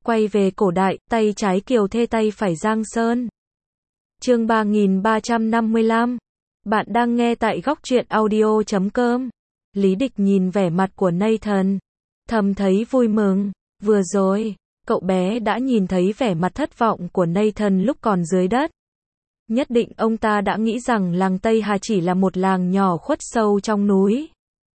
Quay về cổ đại, tay trái Kiều Thê tay phải Giang Sơn. Chương 3355. Bạn đang nghe tại góc truyện audio.com. Lý Địch nhìn vẻ mặt của Nathan, thầm thấy vui mừng. Vừa rồi, cậu bé đã nhìn thấy vẻ mặt thất vọng của Nathan lúc còn dưới đất. Nhất định ông ta đã nghĩ rằng làng Tây Hà chỉ là một làng nhỏ khuất sâu trong núi.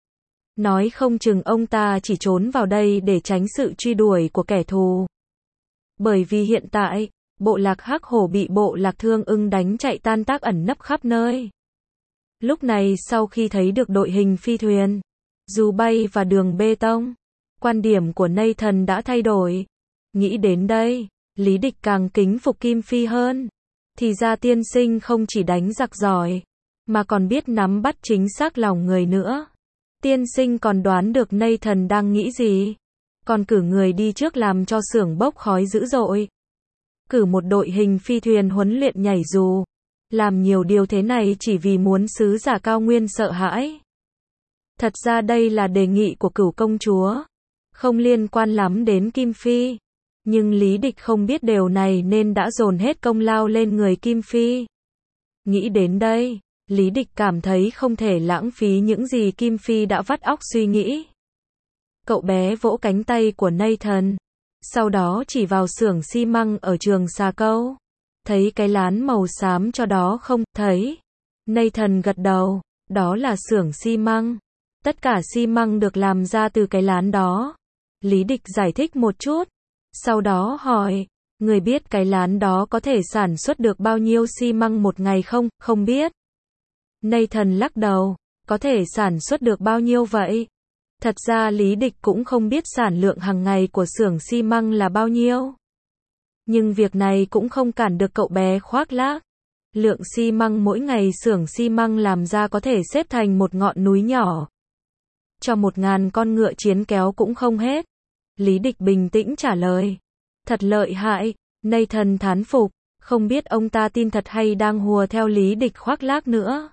Nói không chừng ông ta chỉ trốn vào đây để tránh sự truy đuổi của kẻ thù. Bởi vì hiện tại, bộ lạc Hắc Hổ bị bộ lạc Thương Ưng đánh chạy tan tác ẩn nấp khắp nơi. Lúc này sau khi thấy được đội hình phi thuyền, dù bay và đường bê tông, quan điểm của Nathan đã thay đổi. Nghĩ đến đây, Lý Địch càng kính phục Kim Phi hơn. Thì ra tiên sinh không chỉ đánh giặc giỏi, mà còn biết nắm bắt chính xác lòng người nữa. Tiên sinh còn đoán được Nathan đang nghĩ gì. Còn cử người đi trước làm cho xưởng bốc khói dữ dội. Cử một đội hình phi thuyền huấn luyện nhảy dù. Làm nhiều điều thế này chỉ vì muốn sứ giả Cao Nguyên sợ hãi. Thật ra đây là đề nghị của Cửu công chúa, không liên quan lắm đến Kim Phi. Nhưng Lý Địch không biết điều này nên đã dồn hết công lao lên người Kim Phi. Nghĩ đến đây, Lý Địch cảm thấy không thể lãng phí những gì Kim Phi đã vắt óc suy nghĩ. Cậu bé vỗ cánh tay của Nathan, sau đó chỉ vào xưởng xi măng ở Trường Xà Câu. Thấy cái lán màu xám cho đó không? Thấy. Nathan gật đầu, đó là xưởng xi măng. Tất cả xi măng được làm ra từ cái lán đó. Lý Địch giải thích một chút, sau đó hỏi, người biết cái lán đó có thể sản xuất được bao nhiêu xi măng một ngày không? Không biết. Nathan lắc đầu, có thể sản xuất được bao nhiêu vậy? Thật ra Lý Địch cũng không biết sản lượng hàng ngày của xưởng xi măng là bao nhiêu. Nhưng việc này cũng không cản được cậu bé khoác lác. Lượng xi măng mỗi ngày xưởng xi măng làm ra có thể xếp thành một ngọn núi nhỏ. Cho 1000 con ngựa chiến kéo cũng không hết. Lý Địch bình tĩnh trả lời. Thật lợi hại, Nathan thán phục, không biết ông ta tin thật hay đang hùa theo Lý Địch khoác lác nữa.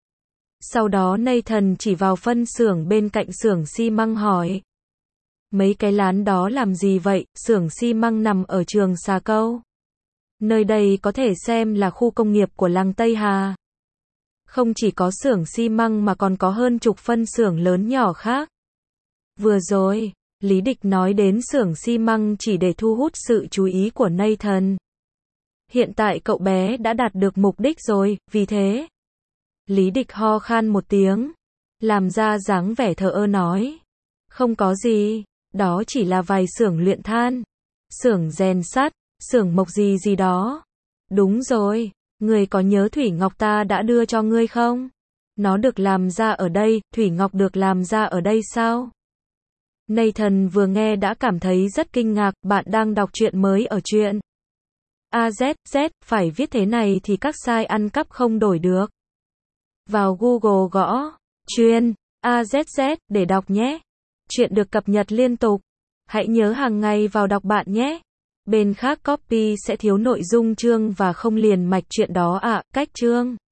Sau đó Nathan chỉ vào phân xưởng bên cạnh xưởng xi măng hỏi. Mấy cái lán đó làm gì vậy? Xưởng xi măng nằm ở Trường Xà Câu. Nơi đây có thể xem là khu công nghiệp của làng Tây Hà. Không chỉ có xưởng xi măng mà còn có hơn chục phân xưởng lớn nhỏ khác. Vừa rồi, Lý Địch nói đến xưởng xi măng chỉ để thu hút sự chú ý của Nathan. Hiện tại cậu bé đã đạt được mục đích rồi, vì thế. Lý Địch ho khan một tiếng, làm ra dáng vẻ thờ ơ nói. Không có gì, đó chỉ là vài xưởng luyện than, xưởng rèn sắt, xưởng mộc gì đó. Đúng rồi, người có nhớ thủy ngọc ta đã đưa cho ngươi không? Nó được làm ra ở đây, thủy ngọc được làm ra ở đây sao? Nathan vừa nghe đã cảm thấy rất kinh ngạc, bạn đang đọc truyện mới ở truyện AZZ, phải viết thế này thì các site ăn cắp không đổi được. Vào Google gõ truyện AZZ để đọc nhé. Truyện được cập nhật liên tục. Hãy nhớ hàng ngày vào đọc bạn nhé. Bên khác copy sẽ thiếu nội dung chương và không liền mạch truyện đó ạ. Cách chương